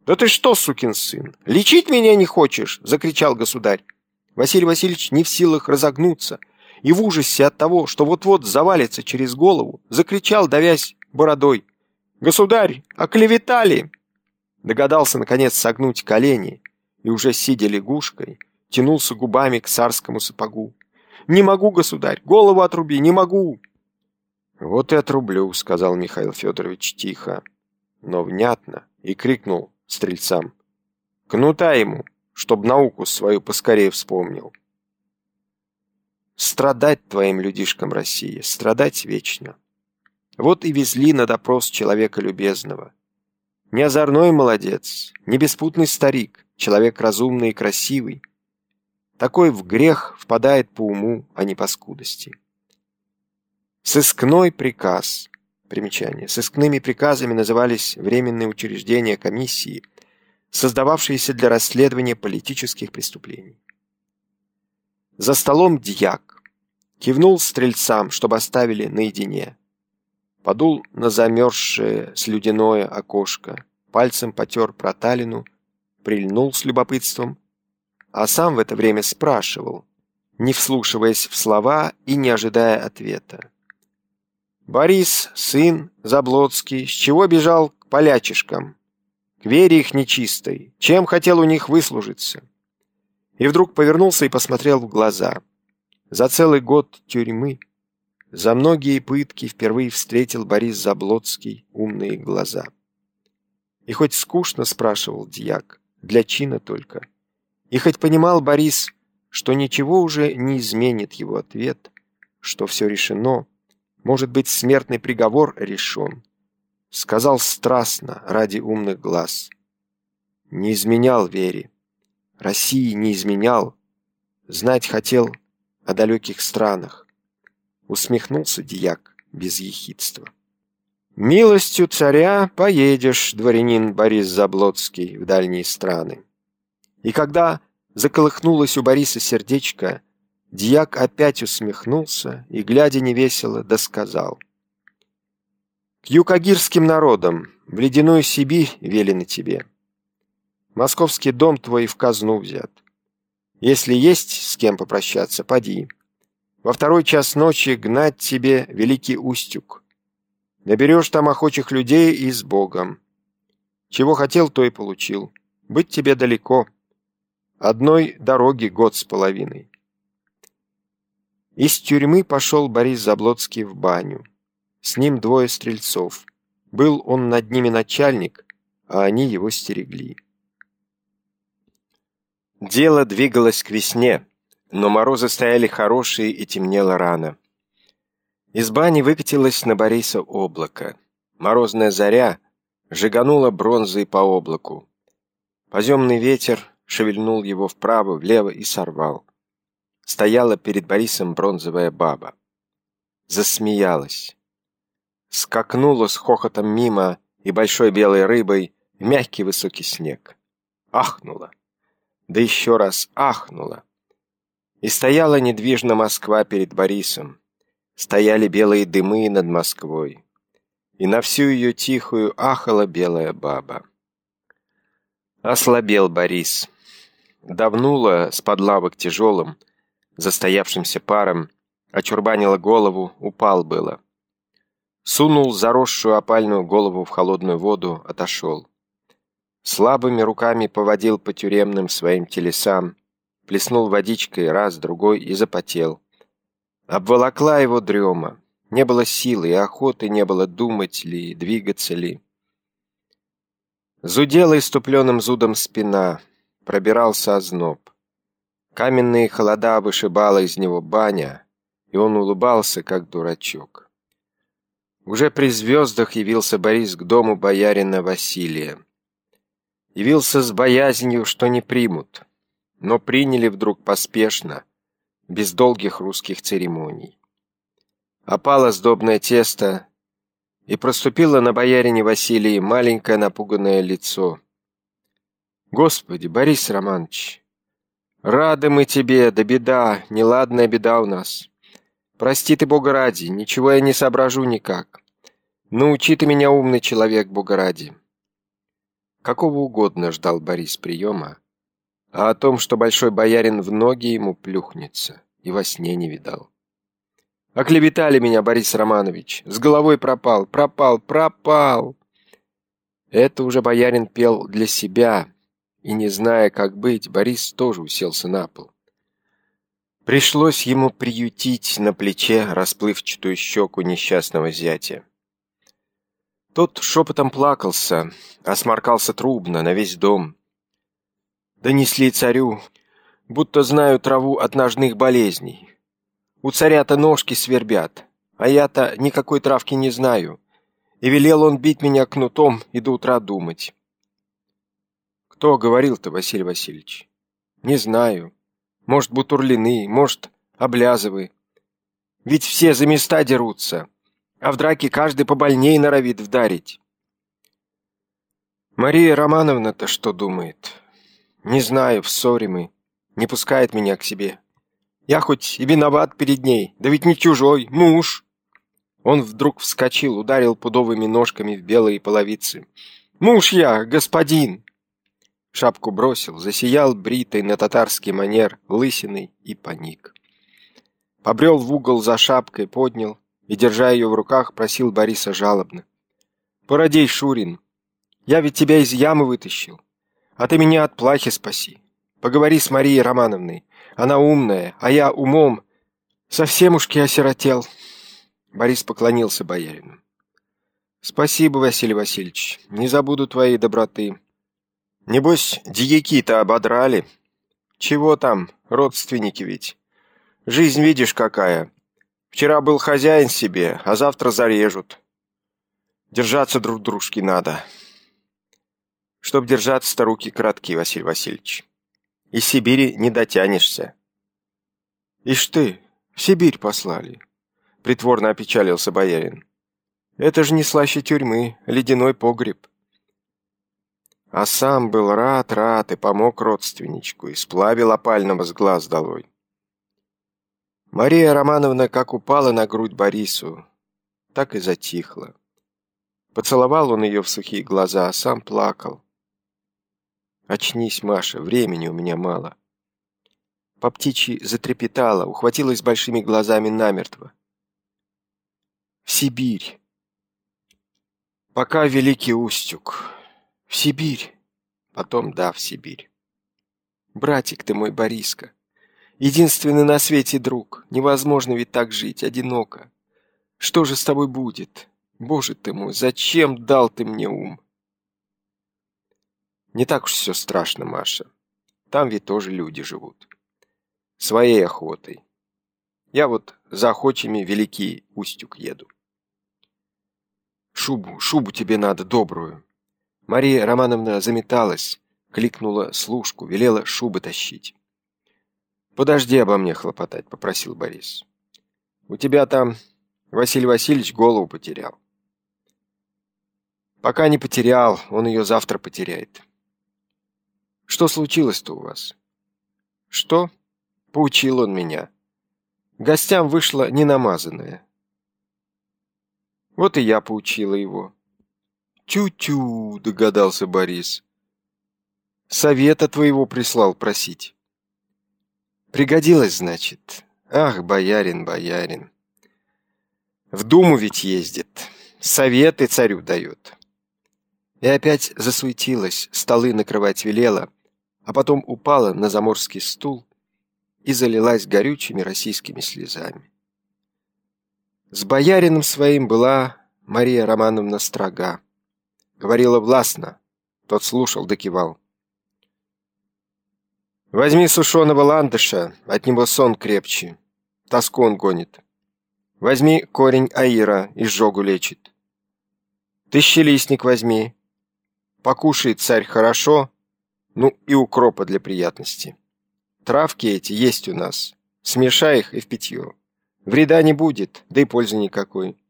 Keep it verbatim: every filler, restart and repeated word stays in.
«Да ты что, сукин сын, лечить меня не хочешь?» — закричал государь. Василий Васильевич не в силах разогнуться и в ужасе от того, что вот-вот завалится через голову, закричал, давясь бородой: «Государь, оклеветали!» Догадался, наконец, согнуть колени и, уже сидя лягушкой, тянулся губами к царскому сапогу. «Не могу, государь, голову отруби, не могу!» «Вот и отрублю», — сказал Михаил Федорович тихо, но внятно, и крикнул стрельцам: «Кнута ему, чтоб науку свою поскорее вспомнил». Страдать твоим людишкам, России, страдать вечно. Вот и везли на допрос человека любезного. Не озорной молодец, не беспутный старик, человек разумный и красивый. Такой в грех впадает по уму, а не по скудости. Сыскной приказ. Примечание. Сыскными приказами назывались временные учреждения комиссии, создававшиеся для расследования политических преступлений. За столом дьяк кивнул стрельцам, чтобы оставили наедине. Подул на замерзшее слюдяное окошко, пальцем потер проталину, прильнул с любопытством, а сам в это время спрашивал, не вслушиваясь в слова и не ожидая ответа: «Борис, сын Заблоцкий, с чего бежал к полячишкам? К вере их нечистой. Чем хотел у них выслужиться?» И вдруг повернулся и посмотрел в глаза. За целый год тюрьмы, за многие пытки впервые встретил Борис Заблоцкий умные глаза. И хоть скучно спрашивал дьяк, для чина только, и хоть понимал Борис, что ничего уже не изменит его ответ, что все решено, может быть, смертный приговор решен, сказал страстно ради умных глаз: «Не изменял вере, России не изменял, знать хотел о далеких странах». Усмехнулся дьяк без ехидства. «Милостью царя поедешь, дворянин Борис Заблоцкий, в дальние страны». И когда заколыхнулось у Бориса сердечко, дьяк опять усмехнулся и, глядя невесело, досказал: «К юкагирским народам, в ледяную Сибирь велено тебе. Московский дом твой в казну взят. Если есть с кем попрощаться, поди. Во второй час ночи гнать тебе Великий Устюг. Наберешь там охочих людей и с Богом. Чего хотел, то и получил. Быть тебе далеко. Одной дороги год с половиной». Из тюрьмы пошел Борис Заблоцкий в баню. С ним двое стрельцов. Был он над ними начальник, а они его стерегли. Дело двигалось к весне, но морозы стояли хорошие и темнело рано. Из бани выкатилось на Бориса облако. Морозная заря жиганула бронзой по облаку. Поземный ветер шевельнул его вправо, влево и сорвал. Стояла перед Борисом бронзовая баба. Засмеялась. Скакнула с хохотом мимо и большой белой рыбой в мягкий высокий снег. Ахнула. Да еще раз ахнула. И стояла недвижно Москва перед Борисом. Стояли белые дымы над Москвой. И на всю ее тихую ахала белая баба. Ослабел Борис. Давнула с-под лавок тяжелым, застоявшимся паром, очурбанила голову, упал было. Сунул заросшую опальную голову в холодную воду, отошел. Слабыми руками поводил по тюремным своим телесам, плеснул водичкой раз, другой и запотел. Обволокла его дрема. Не было силы и охоты, не было думать ли, двигаться ли. Зудела иступленным зудом спина, пробирался озноб. Каменные холода вышибала из него баня, и он улыбался, как дурачок. Уже при звездах явился Борис к дому боярина Василия. Явился с боязнью, что не примут, но приняли вдруг поспешно, без долгих русских церемоний. Опало сдобное тесто, и проступило на боярине Василии маленькое напуганное лицо. «Господи, Борис Романович, рады мы тебе, да беда, неладная беда у нас. Прости ты, Бога ради, ничего я не соображу никак. Научи ты меня, умный человек, Бога ради». Какого угодно ждал Борис приема, а о том, что большой боярин в ноги ему плюхнется, и во сне не видал. «Оклеветали меня, Борис Романович! С головой пропал, пропал, пропал!» Это уже боярин пел для себя, и, не зная, как быть, Борис тоже уселся на пол. Пришлось ему приютить на плече расплывчатую щеку несчастного зятя. Тот шепотом плакался, осморкался трубно на весь дом. Донесли царю, будто знаю траву от ножных болезней. У царя-то ножки свербят, а я-то никакой травки не знаю. И велел он бить меня кнутом и до утра думать. Кто говорил-то, Василий Васильевич? Не знаю. Может, Бутурлины, может, Облязовы. Ведь все за места дерутся, а в драке каждый побольнее норовит вдарить. Мария Романовна-то что думает? Не знаю, в ссоре мы. Не пускает меня к себе. Я хоть и виноват перед ней, да ведь не чужой, муж. Он вдруг вскочил, ударил пудовыми ножками в белые половицы. Муж я, господин! Шапку бросил, засиял бритой на татарский манер лысиной и паник. Побрел в угол за шапкой, поднял и, держа ее в руках, просил Бориса жалобно. «Породей, Шурин, я ведь тебя из ямы вытащил, а ты меня от плахи спаси. Поговори с Марией Романовной, она умная, а я умом совсем ушки осиротел». Борис поклонился боярину. «Спасибо, Василий Васильевич, не забуду твоей доброты. Небось, дьяки-то ободрали. Чего там, родственники ведь. Жизнь видишь какая. Вчера был хозяин себе, а завтра зарежут. Держаться друг дружки надо. Чтоб держаться-то руки кратки, Василий Васильевич. Из Сибири не дотянешься». «Ишь ты, в Сибирь послали», — притворно опечалился боярин. «Это же не слаще тюрьмы, ледяной погреб». А сам был рад, рад и помог родственничку, и сплавил опального с глаз долой. Мария Романовна как упала на грудь Борису, так и затихла. Поцеловал он ее в сухие глаза, а сам плакал. «Очнись, Маша, времени у меня мало». По птичьи затрепетала, ухватилась большими глазами намертво. «В Сибирь. Пока Великий Устюг. В Сибирь. Потом, да, в Сибирь. Братик ты мой, Бориска. Единственный на свете друг. Невозможно ведь так жить, одиноко. Что же с тобой будет? Боже ты мой, зачем дал ты мне ум?» Не так уж все страшно, Маша. Там ведь тоже люди живут. Своей охотой. Я вот за охочими Великий Устюг еду. Шубу, шубу тебе надо, добрую. Мария Романовна заметалась, кликнула служку, велела шубы тащить. «Подожди обо мне хлопотать», — попросил Борис. «У тебя там Василий Васильевич голову потерял». «Пока не потерял, он ее завтра потеряет». «Что случилось-то у вас?» «Что?» — поучил он меня. Гостям вышла ненамазанная. Вот и я поучила его. «Тю-тю», — догадался Борис. «Совета твоего прислал просить». «Пригодилось, значит? Ах, боярин, боярин. В Думу ведь ездит, советы царю дает». И опять засуетилась, столы накрывать велела, а потом упала на заморский стул и залилась горючими российскими слезами. С боярином своим была Мария Романовна строга. Говорила властно, тот слушал да кивал. «Возьми сушеного ландыша, от него сон крепче, тоску он гонит. Возьми корень аира, изжогу лечит. Тысячелистник возьми, покушает царь хорошо, ну и укропа для приятности. Травки эти есть у нас, смешай их и в питье. Вреда не будет, да и пользы никакой.